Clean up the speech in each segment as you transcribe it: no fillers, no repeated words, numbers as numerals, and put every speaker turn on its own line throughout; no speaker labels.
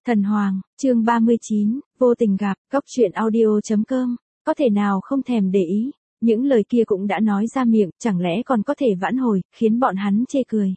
Thần Hoàng, chương 39, vô tình gặp, góc truyện audio.com, có thể nào không thèm để ý, những lời kia cũng đã nói ra miệng, chẳng lẽ còn có thể vãn hồi, khiến bọn hắn chê cười.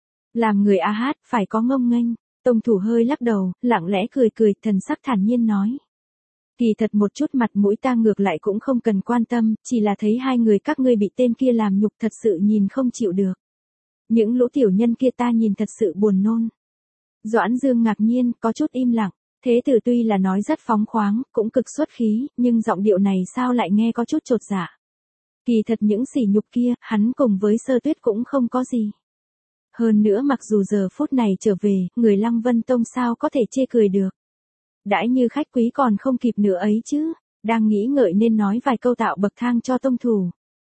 Làm người a hát, phải có ngông nghênh, Tông Thủ hơi lắc đầu, lặng lẽ cười cười, thần sắc thản nhiên nói. Kỳ thật một chút mặt mũi ta ngược lại cũng không cần quan tâm, chỉ là thấy hai người các ngươi bị tên kia làm nhục thật sự nhìn không chịu được. Những lũ tiểu nhân kia ta nhìn thật sự buồn nôn. Doãn Dương ngạc nhiên, có chút im lặng, thế tử tuy là nói rất phóng khoáng, cũng cực xuất khí, nhưng giọng điệu này sao lại nghe có chút chột dạ. Kỳ thật những sỉ nhục kia, hắn cùng với Sơ Tuyết cũng không có gì. Hơn nữa mặc dù giờ phút này trở về, người Lăng Vân Tông sao có thể chê cười được. Đãi như khách quý còn không kịp nữa ấy chứ, đang nghĩ ngợi nên nói vài câu tạo bậc thang cho Tông Thủ.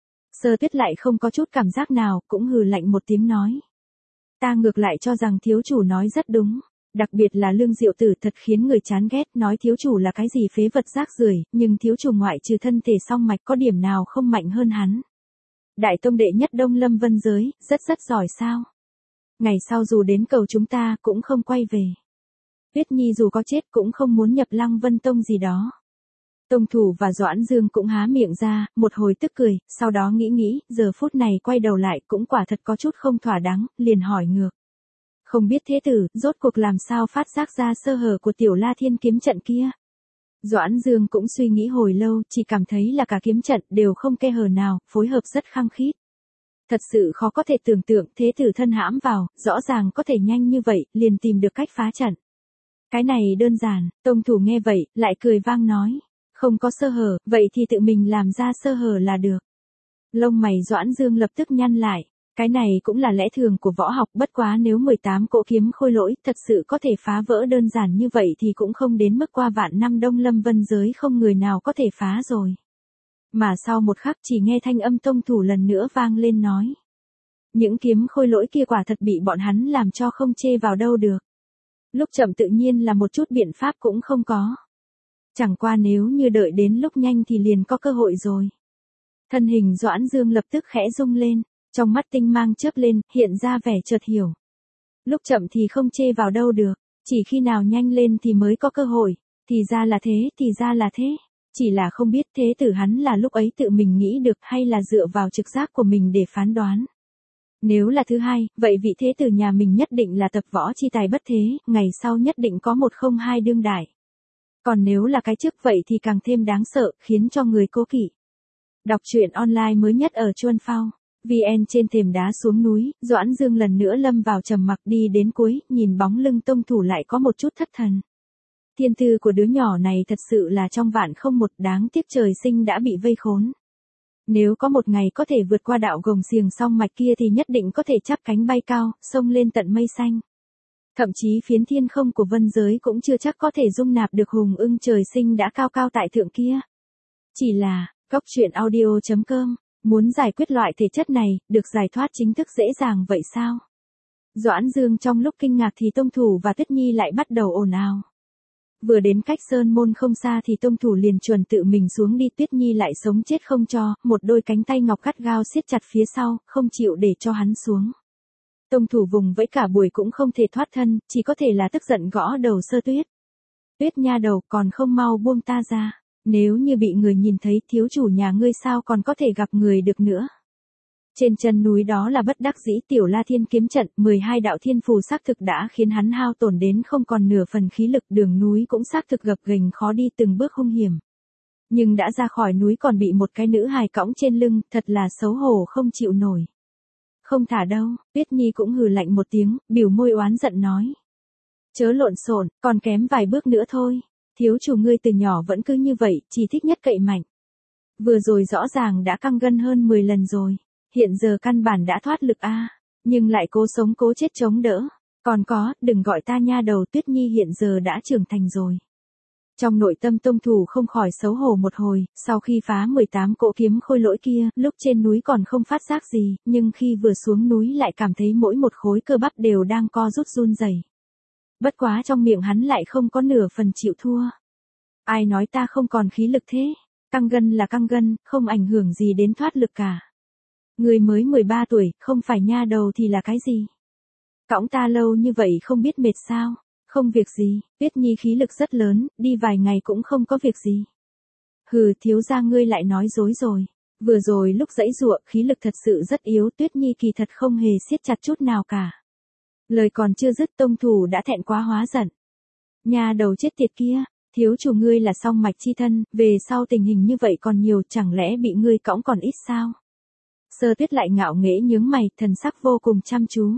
Sơ Tuyết lại không có chút cảm giác nào, cũng hừ lạnh một tiếng nói. Ta ngược lại cho rằng thiếu chủ nói rất đúng, đặc biệt là Lương Diệu Tử thật khiến người chán ghét, nói thiếu chủ là cái gì phế vật rác rưởi, nhưng thiếu chủ ngoại trừ thân thể song mạch có điểm nào không mạnh hơn hắn. Đại tông đệ nhất Đông Lâm Vân giới, rất giỏi sao. Ngày sau dù đến cầu chúng ta cũng không quay về. Tuyết Nhi dù có chết cũng không muốn nhập Lăng Vân Tông gì đó. Tông Thủ và Doãn Dương cũng há miệng ra, một hồi tức cười, sau đó nghĩ, giờ phút này quay đầu lại cũng quả thật có chút không thỏa đáng, liền hỏi ngược. Không biết thế tử, rốt cuộc làm sao phát giác ra sơ hở của Tiểu La Thiên kiếm trận kia. Doãn Dương cũng suy nghĩ hồi lâu, chỉ cảm thấy là cả kiếm trận đều không kẽ hở nào, phối hợp rất khăng khít. Thật sự khó có thể tưởng tượng thế tử thân hãm vào, rõ ràng có thể nhanh như vậy, liền tìm được cách phá trận. Cái này đơn giản, Tông Thủ nghe vậy, lại cười vang nói. Không có sơ hở, vậy thì tự mình làm ra sơ hở là được. Lông mày Doãn Dương lập tức nhăn lại. Cái này cũng là lẽ thường của võ học, bất quá nếu 18 cỗ kiếm khôi lỗi thật sự có thể phá vỡ đơn giản như vậy thì cũng không đến mức qua vạn năm Đông Lâm Vân giới không người nào có thể phá rồi. Mà sau một khắc chỉ nghe thanh âm Tông Thủ lần nữa vang lên nói. Những kiếm khôi lỗi kia quả thật bị bọn hắn làm cho không chê vào đâu được. Lúc chậm tự nhiên là một chút biện pháp cũng không có. Chẳng qua nếu như đợi đến lúc nhanh thì liền có cơ hội rồi. Thân hình Doãn Dương lập tức khẽ rung lên, trong mắt tinh mang chớp lên, hiện ra vẻ chợt hiểu. Lúc chậm thì không chê vào đâu được, chỉ khi nào nhanh lên thì mới có cơ hội, thì ra là thế, chỉ là không biết thế tử hắn là lúc ấy tự mình nghĩ được hay là dựa vào trực giác của mình để phán đoán. Nếu là thứ hai, vậy vị thế tử nhà mình nhất định là tập võ chi tài bất thế, ngày sau nhất định có 102 đương đại. Còn nếu là cái trước vậy thì càng thêm đáng sợ, khiến cho người cố kỵ. Đọc truyện online mới nhất ở Chuan Phao. VN trên thềm đá xuống núi, Doãn Dương lần nữa lâm vào trầm mặc đi đến cuối, nhìn bóng lưng Tông Thủ lại có một chút thất thần. Thiên tư của đứa nhỏ này thật sự là trong vạn không một, đáng tiếc trời sinh đã bị vây khốn. Nếu có một ngày có thể vượt qua đạo gồng xiềng song mạch kia thì nhất định có thể chắp cánh bay cao, xông lên tận mây xanh. Thậm chí phiến thiên không của vân giới cũng chưa chắc có thể dung nạp được hùng ưng trời sinh đã cao cao tại thượng kia. Chỉ là, góc truyện audio.com, muốn giải quyết loại thể chất này, được giải thoát chính thức dễ dàng vậy sao? Doãn Dương trong lúc kinh ngạc thì Tông Thủ và Tuyết Nhi lại bắt đầu ồn ào. Vừa đến cách sơn môn không xa thì Tông Thủ liền chuẩn tự mình xuống đi, Tuyết Nhi lại sống chết không cho, một đôi cánh tay ngọc gắt gao siết chặt phía sau, không chịu để cho hắn xuống. Tông Thủ vùng vẫy cả buổi cũng không thể thoát thân, chỉ có thể là tức giận gõ đầu Sơ Tuyết. Tuyết nha đầu, còn không mau buông ta ra, nếu như bị người nhìn thấy thiếu chủ nhà ngươi sao còn có thể gặp người được nữa. Trên chân núi đó là bất đắc dĩ Tiểu La Thiên kiếm trận, 12 đạo thiên phù xác thực đã khiến hắn hao tổn đến không còn nửa phần khí lực, đường núi cũng xác thực gập ghềnh khó đi từng bước hung hiểm. Nhưng đã ra khỏi núi còn bị một cái nữ hài cõng trên lưng, thật là xấu hổ không chịu nổi. Không thả đâu, Tuyết Nhi cũng hừ lạnh một tiếng, biểu môi oán giận nói. Chớ lộn xộn, còn kém vài bước nữa thôi, thiếu chủ ngươi từ nhỏ vẫn cứ như vậy, chỉ thích nhất cậy mạnh. Vừa rồi rõ ràng đã căng gân hơn 10 lần rồi, hiện giờ căn bản đã thoát lực a, nhưng lại cố sống cố chết chống đỡ. Còn có, đừng gọi ta nha đầu, Tuyết Nhi hiện giờ đã trưởng thành rồi. Trong nội tâm Tông Thủ không khỏi xấu hổ một hồi, sau khi phá 18 cỗ kiếm khôi lỗi kia, lúc trên núi còn không phát giác gì, nhưng khi vừa xuống núi lại cảm thấy mỗi một khối cơ bắp đều đang co rút run rẩy. Bất quá trong miệng hắn lại không có nửa phần chịu thua. Ai nói ta không còn khí lực thế? Căng gân là căng gân, không ảnh hưởng gì đến thoát lực cả. Người mới 13 tuổi, không phải nha đầu thì là cái gì? Cõng ta lâu như vậy không biết mệt sao? Không việc gì, Tuyết Nhi khí lực rất lớn, đi vài ngày cũng không có việc gì. Hừ, thiếu gia ngươi lại nói dối rồi. Vừa rồi lúc giãy giụa, khí lực thật sự rất yếu, Tuyết Nhi kỳ thật không hề siết chặt chút nào cả. Lời còn chưa dứt, tông thủ đã thẹn quá hóa giận. Nhà đầu chết tiệt kia, thiếu chủ ngươi là song mạch chi thân, về sau tình hình như vậy còn nhiều, chẳng lẽ bị ngươi cõng còn ít sao? Sơ Tuyết lại ngạo nghễ nhướng mày, thần sắc vô cùng chăm chú.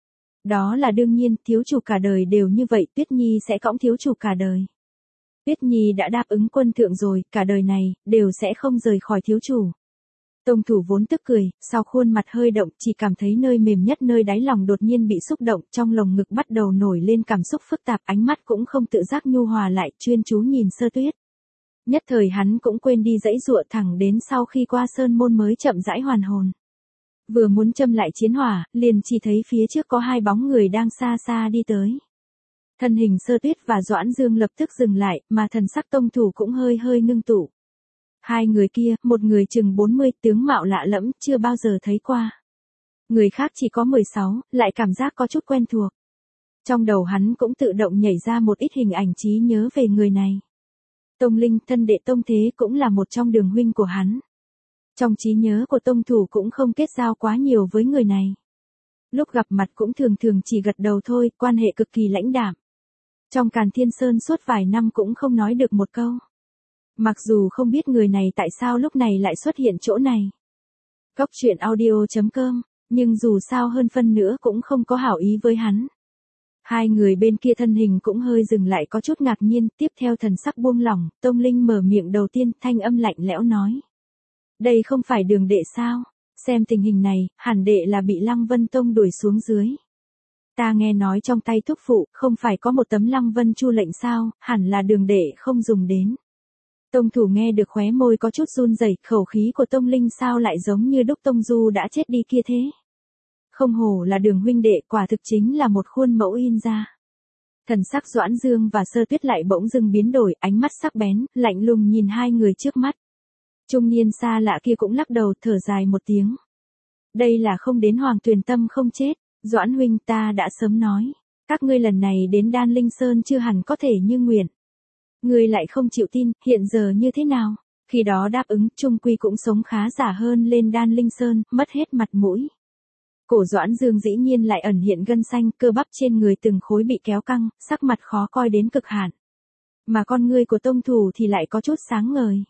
Đó là đương nhiên, thiếu chủ cả đời đều như vậy, Tuyết Nhi sẽ cõng thiếu chủ cả đời. Tuyết Nhi đã đáp ứng quân thượng rồi, cả đời này, đều sẽ không rời khỏi thiếu chủ. Tông thủ vốn tức cười, sau khuôn mặt hơi động, chỉ cảm thấy nơi mềm nhất nơi đáy lòng đột nhiên bị xúc động, trong lồng ngực bắt đầu nổi lên cảm xúc phức tạp, ánh mắt cũng không tự giác nhu hòa lại, chuyên chú nhìn Sơ Tuyết. Nhất thời hắn cũng quên đi giãy giụa, thẳng đến sau khi qua sơn môn mới chậm rãi hoàn hồn. Vừa muốn châm lại chiến hỏa, liền chỉ thấy phía trước có hai bóng người đang xa xa đi tới. Thân hình Sơ Tuyết và Doãn Dương lập tức dừng lại, mà thần sắc tông thủ cũng hơi hơi ngưng tụ. Hai người kia, một người chừng 40, tướng mạo lạ lẫm, chưa bao giờ thấy qua. Người khác chỉ có 16, lại cảm giác có chút quen thuộc. Trong đầu hắn cũng tự động nhảy ra một ít hình ảnh trí nhớ về người này. Tông Linh, thân đệ Tông Thế, cũng là một trong đường huynh của hắn. Trong trí nhớ của tông thủ cũng không kết giao quá nhiều với người này. Lúc gặp mặt cũng thường thường chỉ gật đầu thôi, quan hệ cực kỳ lãnh đạm. Trong Càn Thiên Sơn suốt vài năm cũng không nói được một câu. Mặc dù không biết người này tại sao lúc này lại xuất hiện chỗ này. Góc truyện audio.com, nhưng dù sao hơn phân nữa cũng không có hảo ý với hắn. Hai người bên kia thân hình cũng hơi dừng lại, có chút ngạc nhiên, tiếp theo thần sắc buông lỏng, Tông Linh mở miệng đầu tiên, thanh âm lạnh lẽo nói. Đây không phải Đường đệ sao? Xem tình hình này, hẳn đệ là bị Lăng Vân Tông đuổi xuống dưới. Ta nghe nói trong tay thúc phụ, không phải có một tấm Lăng Vân Chu lệnh sao, hẳn là Đường đệ không dùng đến. Tông thủ nghe được khóe môi có chút run rẩy, khẩu khí của Tông Linh sao lại giống như Đúc Tông Du đã chết đi kia thế. Không hổ là Đường huynh đệ, quả thực chính là một khuôn mẫu in ra. Thần sắc Doãn Dương và Sơ Tuyết lại bỗng dưng biến đổi, ánh mắt sắc bén, lạnh lùng nhìn hai người trước mắt. Trung niên xa lạ kia cũng lắc đầu, thở dài một tiếng. Đây là không đến Hoàng Tuyền Tâm không chết, Doãn huynh, ta đã sớm nói, các ngươi lần này đến Đan Linh Sơn chưa hẳn có thể như nguyện. Ngươi lại không chịu tin, hiện giờ như thế nào? Khi đó đáp ứng, chung quy cũng sống khá giả hơn lên Đan Linh Sơn, mất hết mặt mũi. Cổ Doãn Dương dĩ nhiên lại ẩn hiện gân xanh, cơ bắp trên người từng khối bị kéo căng, sắc mặt khó coi đến cực hạn. Mà con ngươi của tông thủ thì lại có chút sáng ngời.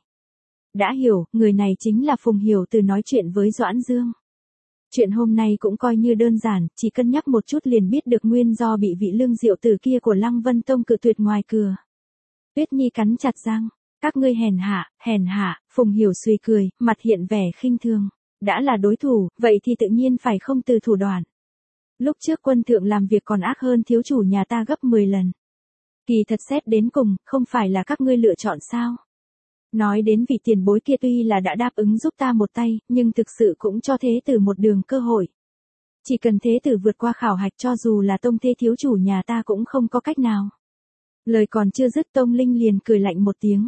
Đã hiểu, người này chính là Phùng Hiểu Từ nói chuyện với Doãn Dương. Chuyện hôm nay cũng coi như đơn giản, chỉ cân nhắc một chút liền biết được nguyên do bị vị Lương Diệu Tử kia của Lăng Vân Tông cự tuyệt ngoài cửa. Tuyết Nhi cắn chặt răng, các ngươi hèn hạ, Phùng Hiểu suy cười, mặt hiện vẻ khinh thường. Đã là đối thủ, vậy thì tự nhiên phải không từ thủ đoạn. Lúc trước quân thượng làm việc còn ác hơn thiếu chủ nhà ta gấp 10 lần. Kỳ thật xét đến cùng, không phải là các ngươi lựa chọn sao? Nói đến vị tiền bối kia tuy là đã đáp ứng giúp ta một tay, nhưng thực sự cũng cho thế tử một đường cơ hội. Chỉ cần thế tử vượt qua khảo hạch, cho dù là Tông Thế thiếu chủ nhà ta cũng không có cách nào. Lời còn chưa dứt, Tông Linh liền cười lạnh một tiếng.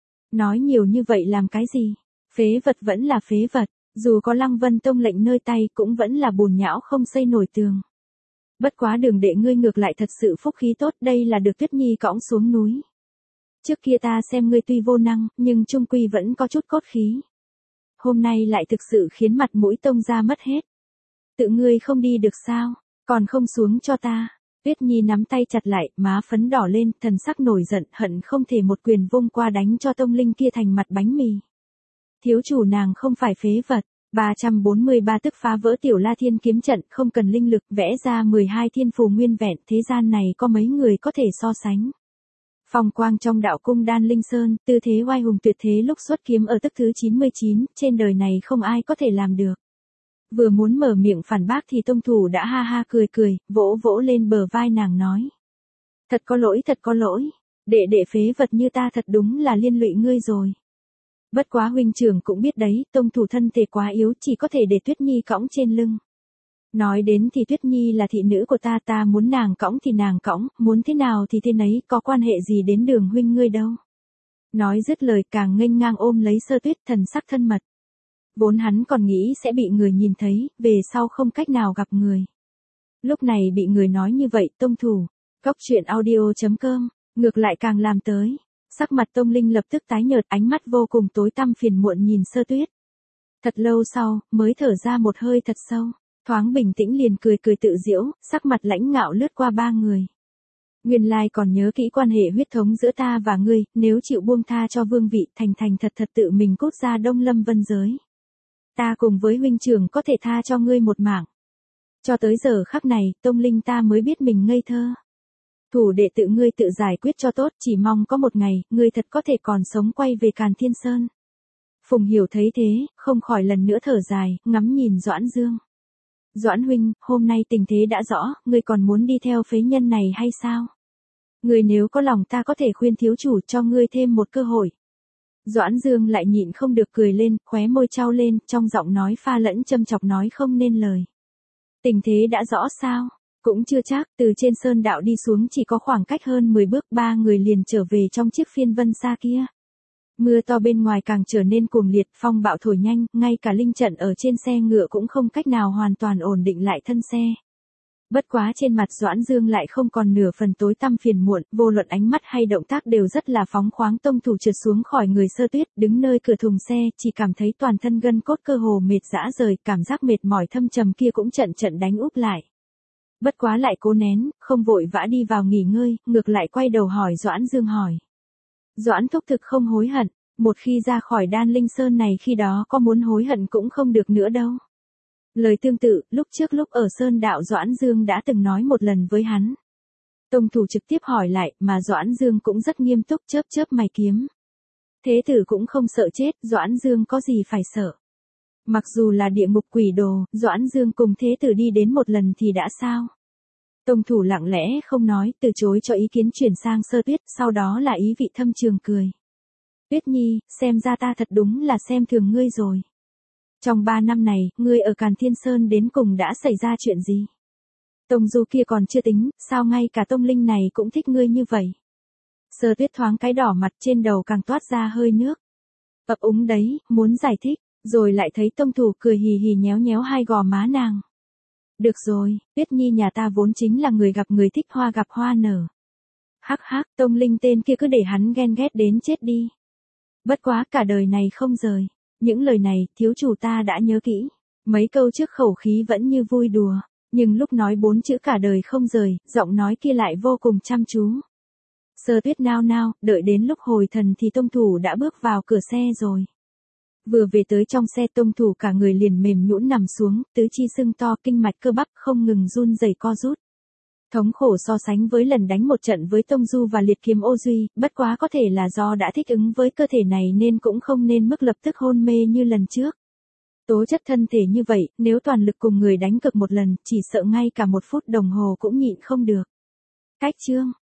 Nói nhiều như vậy làm cái gì? Phế vật vẫn là phế vật, dù có Lăng Vân Tông lệnh nơi tay cũng vẫn là bùn nhão không xây nổi tường. Bất quá Đường đệ ngươi ngược lại thật sự phúc khí tốt, đây là được Tuyết Nhi cõng xuống núi. Trước kia ta xem ngươi tuy vô năng, nhưng trung quy vẫn có chút cốt khí. Hôm nay lại thực sự khiến mặt mũi Tông gia mất hết. Tự ngươi không đi được sao, còn không xuống cho ta. Tuyết Nhi nắm tay chặt lại, má phấn đỏ lên, thần sắc nổi giận, hận không thể một quyền vung qua đánh cho Tông Linh kia thành mặt bánh mì. Thiếu chủ nàng không phải phế vật. 343 tức phá vỡ Tiểu La Thiên kiếm trận, không cần linh lực, vẽ ra 12 thiên phù nguyên vẹn, thế gian này có mấy người có thể so sánh. Phong quang trong đạo cung Đan Linh Sơn, tư thế oai hùng tuyệt thế lúc xuất kiếm ở tức thứ 99, trên đời này không ai có thể làm được. Vừa muốn mở miệng phản bác thì tông thủ đã ha ha cười cười, vỗ vỗ lên bờ vai nàng nói. Thật có lỗi, đệ phế vật như ta thật đúng là liên lụy ngươi rồi. Bất quá huynh trưởng cũng biết đấy, tông thủ thân thể quá yếu, chỉ có thể để Tuyết Nhi cõng trên lưng. Nói đến thì Tuyết Nhi là thị nữ của ta muốn nàng cõng thì nàng cõng, muốn thế nào thì thế nấy, có quan hệ gì đến Đường huynh ngươi đâu. Nói dứt lời càng nghênh ngang ôm lấy Sơ Tuyết, thần sắc thân mật. Vốn hắn còn nghĩ sẽ bị người nhìn thấy, về sau không cách nào gặp người. Lúc này bị người nói như vậy, tông thủ. Cóc truyện audio.com, ngược lại càng làm tới. Sắc mặt Tông Linh lập tức tái nhợt, ánh mắt vô cùng tối tăm phiền muộn nhìn Sơ Tuyết. Thật lâu sau, mới thở ra một hơi thật sâu, thoáng bình tĩnh liền cười cười tự giễu, sắc mặt lãnh ngạo lướt qua ba người. Nguyên lai còn nhớ kỹ quan hệ huyết thống giữa ta và ngươi, nếu chịu buông tha cho vương vị, thành thành thật thật tự mình cút ra Đông Lâm Vân giới. Ta cùng với huynh trưởng có thể tha cho ngươi một mạng. Cho tới giờ khắc này, Tông Linh ta mới biết mình ngây thơ. Thủ đệ tự ngươi tự giải quyết cho tốt, chỉ mong có một ngày, ngươi thật có thể còn sống quay về Càn Thiên Sơn. Phùng Hiểu thấy thế, không khỏi lần nữa thở dài, ngắm nhìn Doãn Dương. Doãn huynh, hôm nay tình thế đã rõ, ngươi còn muốn đi theo phế nhân này hay sao? Ngươi nếu có lòng ta có thể khuyên thiếu chủ cho ngươi thêm một cơ hội. Doãn Dương lại nhịn không được cười lên, khóe môi trao lên, trong giọng nói pha lẫn châm chọc nói không nên lời. Tình thế đã rõ sao? Cũng chưa chắc, từ trên sơn đạo đi xuống chỉ có khoảng cách hơn 10 bước, ba người liền trở về trong chiếc phiên vân xa kia. Mưa to bên ngoài càng trở nên cuồng liệt, phong bạo thổi nhanh, ngay cả linh trận ở trên xe ngựa cũng không cách nào hoàn toàn ổn định lại thân xe. Bất quá trên mặt Doãn Dương lại không còn nửa phần tối tăm phiền muộn, vô luận ánh mắt hay động tác đều rất là phóng khoáng. Tông thủ trượt xuống khỏi người Sơ Tuyết, đứng nơi cửa thùng xe, chỉ cảm thấy toàn thân gân cốt cơ hồ mệt rã rời, cảm giác mệt mỏi thâm trầm kia cũng trận trận đánh úp lại. Bất quá lại cố nén, không vội vã đi vào nghỉ ngơi, ngược lại quay đầu hỏi Doãn Dương hỏi. Doãn thúc thực không hối hận, một khi ra khỏi Đan Linh Sơn này khi đó có muốn hối hận cũng không được nữa đâu. Lời tương tự, lúc trước lúc ở Sơn Đạo Doãn Dương đã từng nói một lần với hắn. Tông thủ trực tiếp hỏi lại, mà Doãn Dương cũng rất nghiêm túc chớp chớp mày kiếm. Thế tử cũng không sợ chết, Doãn Dương có gì phải sợ. Mặc dù là địa ngục quỷ đồ, Doãn Dương cùng thế tử đi đến một lần thì đã sao? Tông thủ lặng lẽ không nói, từ chối cho ý kiến chuyển sang Sơ Tuyết, sau đó là ý vị thâm trường cười. Tuyết Nhi, xem ra ta thật đúng là xem thường ngươi rồi. Trong 3 năm này, ngươi ở Càn Thiên Sơn đến cùng đã xảy ra chuyện gì? Tông Du kia còn chưa tính, sao ngay cả Tông Linh này cũng thích ngươi như vậy? Sơ Tuyết thoáng cái đỏ mặt, trên đầu càng toát ra hơi nước. Ấp úng đấy, muốn giải thích, rồi lại thấy Tông thủ cười hì hì nhéo nhéo hai gò má nàng. Được rồi, Tuyết Nhi nhà ta vốn chính là người gặp người thích hoa gặp hoa nở. Hắc hắc, Tông Linh tên kia cứ để hắn ghen ghét đến chết đi. Bất quá cả đời này không rời. Những lời này, thiếu chủ ta đã nhớ kỹ. Mấy câu trước khẩu khí vẫn như vui đùa, nhưng lúc nói 4 chữ cả đời không rời, giọng nói kia lại vô cùng chăm chú. Sơ Tuyết nao nao, đợi đến lúc hồi thần thì Tông thủ đã bước vào cửa xe rồi. Vừa về tới trong xe, Tông thủ cả người liền mềm nhũn nằm xuống, tứ chi sưng to, kinh mạch cơ bắp không ngừng run rẩy co rút. Thống khổ so sánh với lần đánh một trận với Tông Du và liệt kiếm ô duy, bất quá có thể là do đã thích ứng với cơ thể này nên cũng không nên mức lập tức hôn mê như lần trước. Tố chất thân thể như vậy, nếu toàn lực cùng người đánh cực một lần, chỉ sợ ngay cả 1 phút đồng hồ cũng nhịn không được. Cách chương